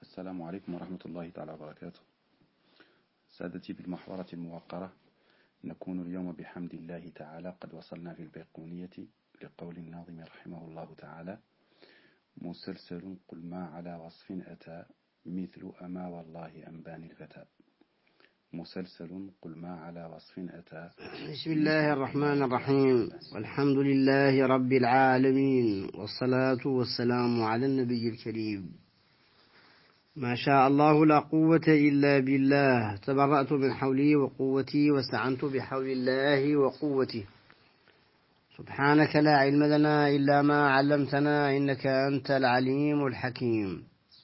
السلام عليكم ورحمة الله تعالى وبركاته. سادتي بالمحورة الموقرة، نكون اليوم بحمد الله تعالى قد وصلنا في البيقونية لقول الناظم رحمه الله تعالى: مسلسل قل ما على وصف أتى مثل أما والله أنباني الفتى. مسلسل قل ما على وصف أتى. بسم الله الرحمن الرحيم، والحمد لله رب العالمين، والصلاة والسلام على النبي الكريم. ما شاء الله لا قوة إلا بالله، تبرأت من حولي وقوتي واستعنت بحول الله وقوته. سبحانك لا علم لنا إلا ما علمتنا إنك أنت العليم الحكيم.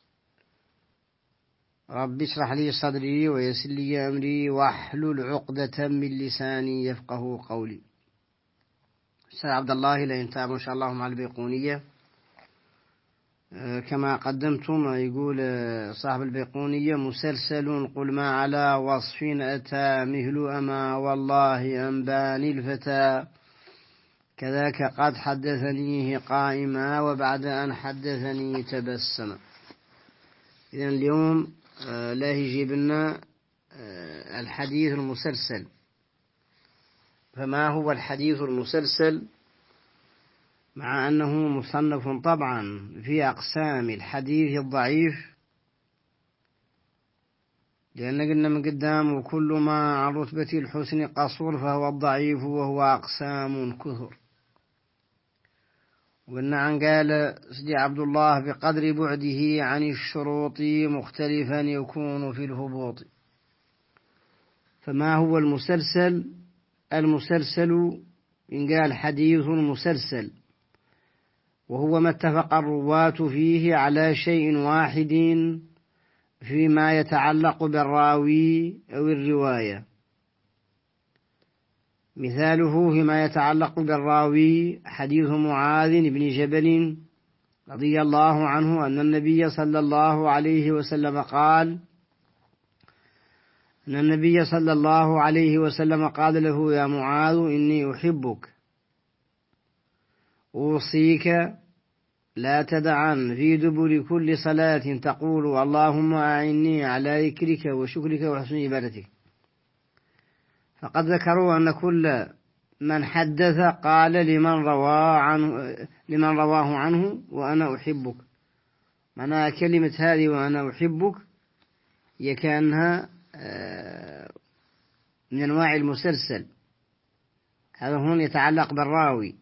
رب اشرح لي صدري ويسر لي أمري واحلل عقدة من لساني يفقه قولي. أستاذ عبد الله لا ينتهى إن شاء الله مع البيقونية كما قدمتم. يقول صاحب البيقونية: مسلسل قل ما على وصف أتى مهل أما والله أنباني الفتى، كذاك قد حدثنيه قائما وبعد أن حدثني تبسم. إذن اليوم لا يجيب لنا الحديث المسلسل. فما هو الحديث المسلسل؟ مع أنه مصنف طبعا في أقسام الحديث الضعيف، لأن قلنا من قدام وكل ما عن رتبة الحسن قصور فهو الضعيف، وهو أقسام كثر. وقلنا عن قال سيدي عبد الله: بقدر بعده عن الشروط مختلفا يكون في الهبوط. فما هو المسلسل؟ المسلسل إن قال حديث مسلسل وهو ما اتفق الرواة فيه على شيء واحد فيما يتعلق بالراوي أو الرواية. مثاله فيما يتعلق بالراوي حديث معاذ بن جبل رضي الله عنه أن النبي صلى الله عليه وسلم قال: أن النبي صلى الله عليه وسلم قال له: يا معاذ إني أحبك، أوصيك لا تدعن في دبر كل صلاة تقول اللهم أعني على ذكرك وشكرك وحسن عبادتك. فقد ذكروا أن كل من حدث قال لمن رواه عنه وأنا أحبك. معنى كلمة هذه وأنا أحبك هي كأنها من أنواع المسلسل. هذا هون يتعلق بالراوي،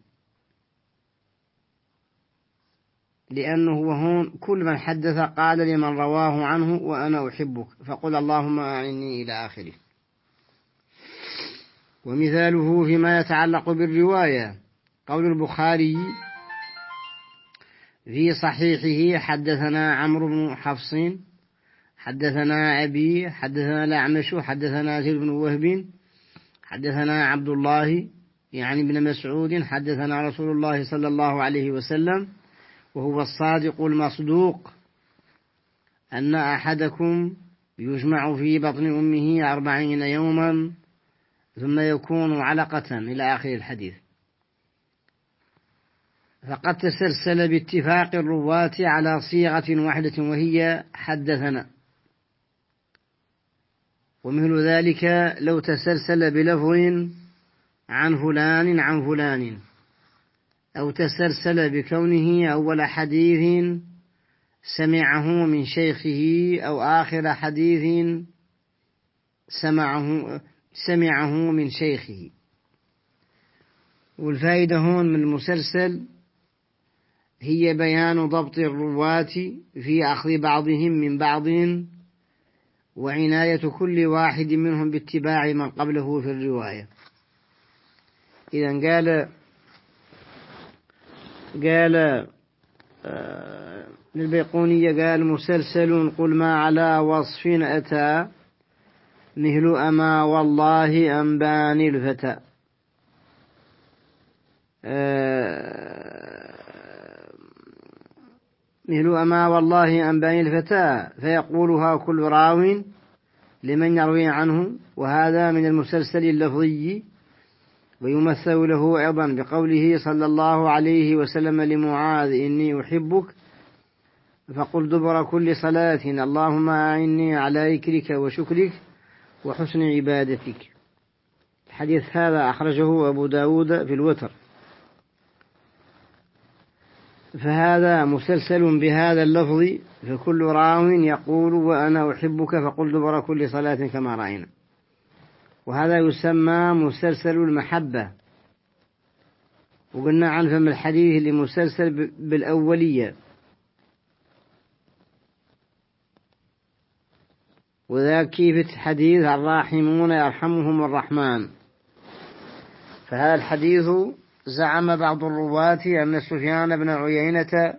لأنه هون كل من حدث قال لمن رواه عنه وأنا أحبك، فقل اللهم أعني إلى آخره. ومثاله فيما يتعلق بالرواية قول البخاري في صحيحه: حدثنا عمرو بن حفص حدثنا أبي حدثنا الأعمش حدثنا زيد بن وهب حدثنا عبد الله يعني بن مسعود حدثنا رسول الله صلى الله عليه وسلم وهو الصادق المصدوق أن أحدكم يجمع في بطن أمه 40 يوما ثم يكون علقة إلى آخر الحديث. فقد تسلسل باتفاق الرواة على صيغة واحدة وهي حدثنا. ومثل ذلك لو تسلسل بلفظ عن فلان عن فلان، أو تسلسل بكونه أول حديث سمعه من شيخه أو آخر حديث سمعه من شيخه. والفائدة هون من المسلسل هي بيان ضبط الرواة في أخذ بعضهم من بعض، وعناية كل واحد منهم باتباع من قبله في الرواية. إذن قال للبيقونية قال: مسلسل قل ما على وصف أتى مثل أما والله أنباني الفتى. مثل أما والله أنباني الفتى، فيقولها كل راو لمن يروي عنه، وهذا من المسلسل اللفظي. ويمثل له أيضا بقوله صلى الله عليه وسلم لمعاذ: إني أحبك، فقل دبر كل صلاة اللهم أعني على ذكرك وشكرك وحسن عبادتك. الحديث هذا أخرجه أبو داود في الوتر، فهذا مسلسل بهذا اللفظ، فكل راو يقول وأنا أحبك فقل دبر كل صلاة كما رأينا. وهذا يسمى مسلسل المحبة، وقلنا عن فم الحديث اللي مسلسل بالأولية، وذا كيف حديث الراحمون يرحمهم الرحمن. فهذا الحديث زعم بعض الرواة أن سفيان بن عيينة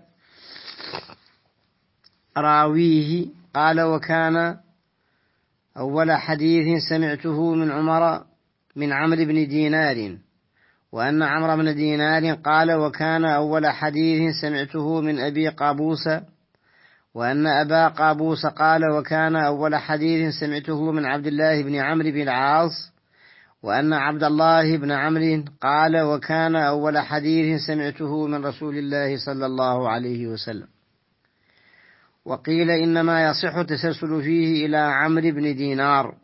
راويه قال وكان أول حديث سمعته من عمرو بن دينار، وأن عمرو بن دينار قال وكان أول حديث سمعته من أبي قابوس، وأن أبا قابوس قال وكان أول حديث سمعته من عبد الله بن عمرو بن العاص، وأن عبد الله بن عمرو قال وكان أول حديث سمعته من رسول الله صلى الله عليه وسلم. وقيل إنما يصح التسلسل فيه إلى عمرو بن دينار.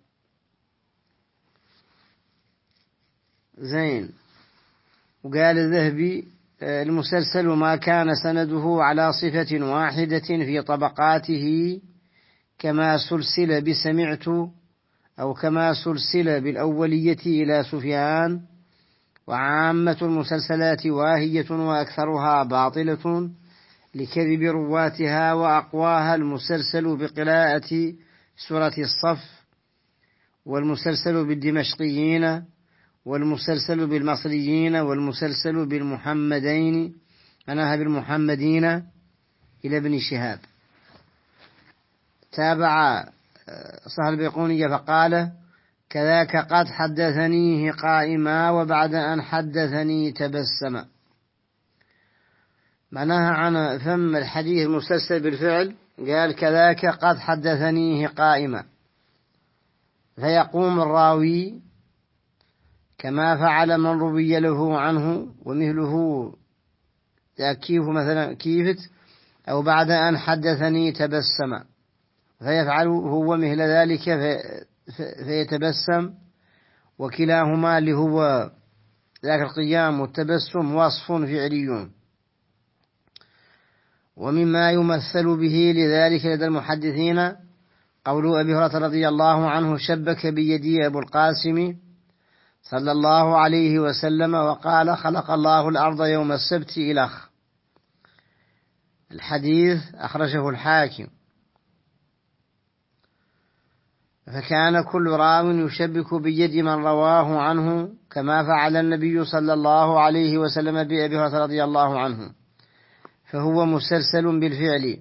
زين. وقال الذهبي المسلسل ما كان سنده على صفة واحدة في طبقاته كما سلسل بسمعت، أو كما سلسل بالأولية إلى سفيان. وعامة المسلسلات واهية وأكثرها باطلة لكذب رواتها، وأقواها المسلسل بقراءة سورة الصف، والمسلسل بالدمشقيين، والمسلسل بالمصريين، والمسلسل بالمحمدين إلى ابن شهاب. تابع صهر البيقوني فقال كذاك قد حدثنيه قائما وبعد أن حدثني تبسم. معناها عن فم الحديث المسلسل بالفعل، قال كذاك قد حدثنيه قائما، فيقوم الراوي كما فعل من روي له عنه، ومثله كيف مثلا كيفت، أو بعد أن حدثني تبسم، فيفعل هو مثل ذلك فيتبسم. وكلاهما اللي هو ذاك القيام والتبسم وصف فعلي. ومما يمثل به لذلك لدى المحدثين قول أبي هريرة رضي الله عنه شبك بيدي أبو القاسم صلى الله عليه وسلم وقال خلق الله الأرض يوم السبت إلخ. الحديث أخرجه الحاكم. فكان كل راو يشبك بيد من رواه عنه كما فعل النبي صلى الله عليه وسلم بأبي هريرة رضي الله عنه، فهو مسلسل بالفعل.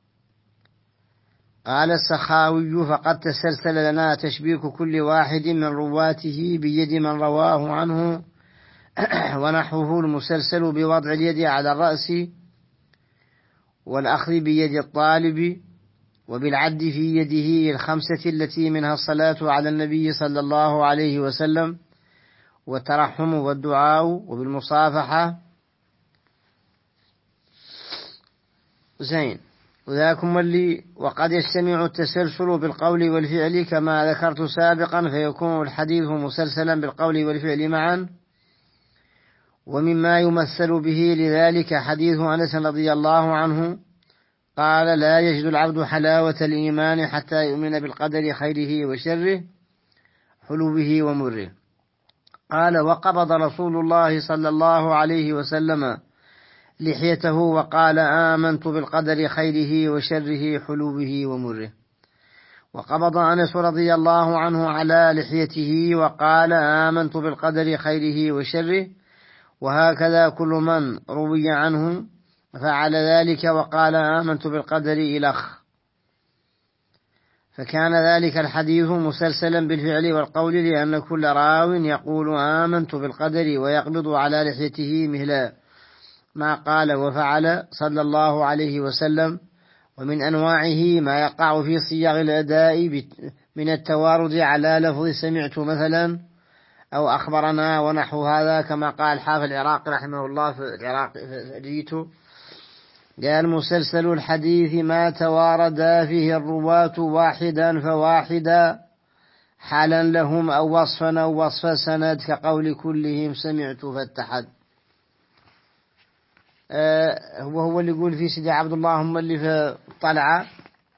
قال السخاوي فقد تسلسل لنا تشبيك كل واحد من رواته بيد من رواه عنه، ونحوه المسلسل بوضع اليد على الرأس والأخذ بيد الطالب، وبالعد في يده الخمسة التي منها الصلاة على النبي صلى الله عليه وسلم، والترحم والدعاء، وبالمصافحة. زين. وذاكم اللي وقد يجتمع التسلسل بالقول والفعل كما ذكرت سابقا، فيكون الحديث مسلسلا بالقول والفعل معا. ومما يمثل به لذلك حديث أنس رضي الله عنه قال لا يجد العبد حلاوة الإيمان حتى يؤمن بالقدر خيره وشره حلوه ومره. قال وقبض رسول الله صلى الله عليه وسلم لحيته وقال آمنت بالقدر خيره وشره حلوه ومره. وقبض أنس رضي الله عنه على لحيته وقال آمنت بالقدر خيره وشره. وهكذا كل من روي عنه فعل ذلك وقال آمنت بالقدر إلخ. فكان ذلك الحديث مسلسلا بالفعل والقول، لأن كل راو يقول آمنت بالقدر ويقبض على لحيته مثل ما قال وفعل صلى الله عليه وسلم. ومن أنواعه ما يقع في صيغ الأداء من التوارد على لفظ سمعت مثلا أو أخبرنا ونحو هذا، كما قال حافظ العراقي رحمه الله في العراق جيته قال مسلسل الحديث ما تواردا فيه الرواة واحدا فواحدا حالا لهم أو وصفا أو وصف سند كقول كلهم سمعت فاتحد. هو اللي يقول في سيدي عبد الله هم اللي في طلعة.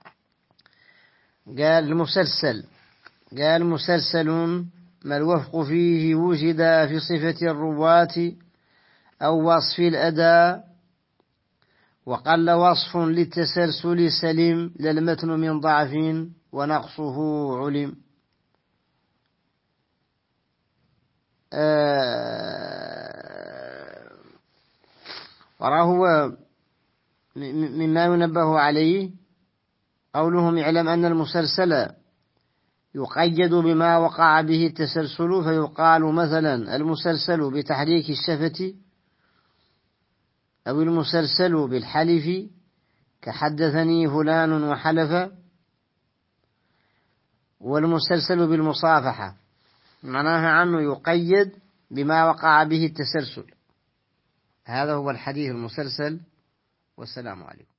قال مسلسل ما الوفق فيه وجد في صفة الرواة أو وصف الأداء وقل وصف للتسلسل سلم للمتن من ضعف ونقصه علم. وراه مما ينبه عليه قولهم اعلم أن المسلسل يقيد بما وقع به التسلسل فيقال مثلا المسلسل بتحريك الشفة أو المسلسل بالحلف كحدثني فلان وحلف، والمسلسل بالمصافحة معناها عنه يقيد بما وقع به التسلسل. هذا هو الحديث المسلسل، والسلام عليكم.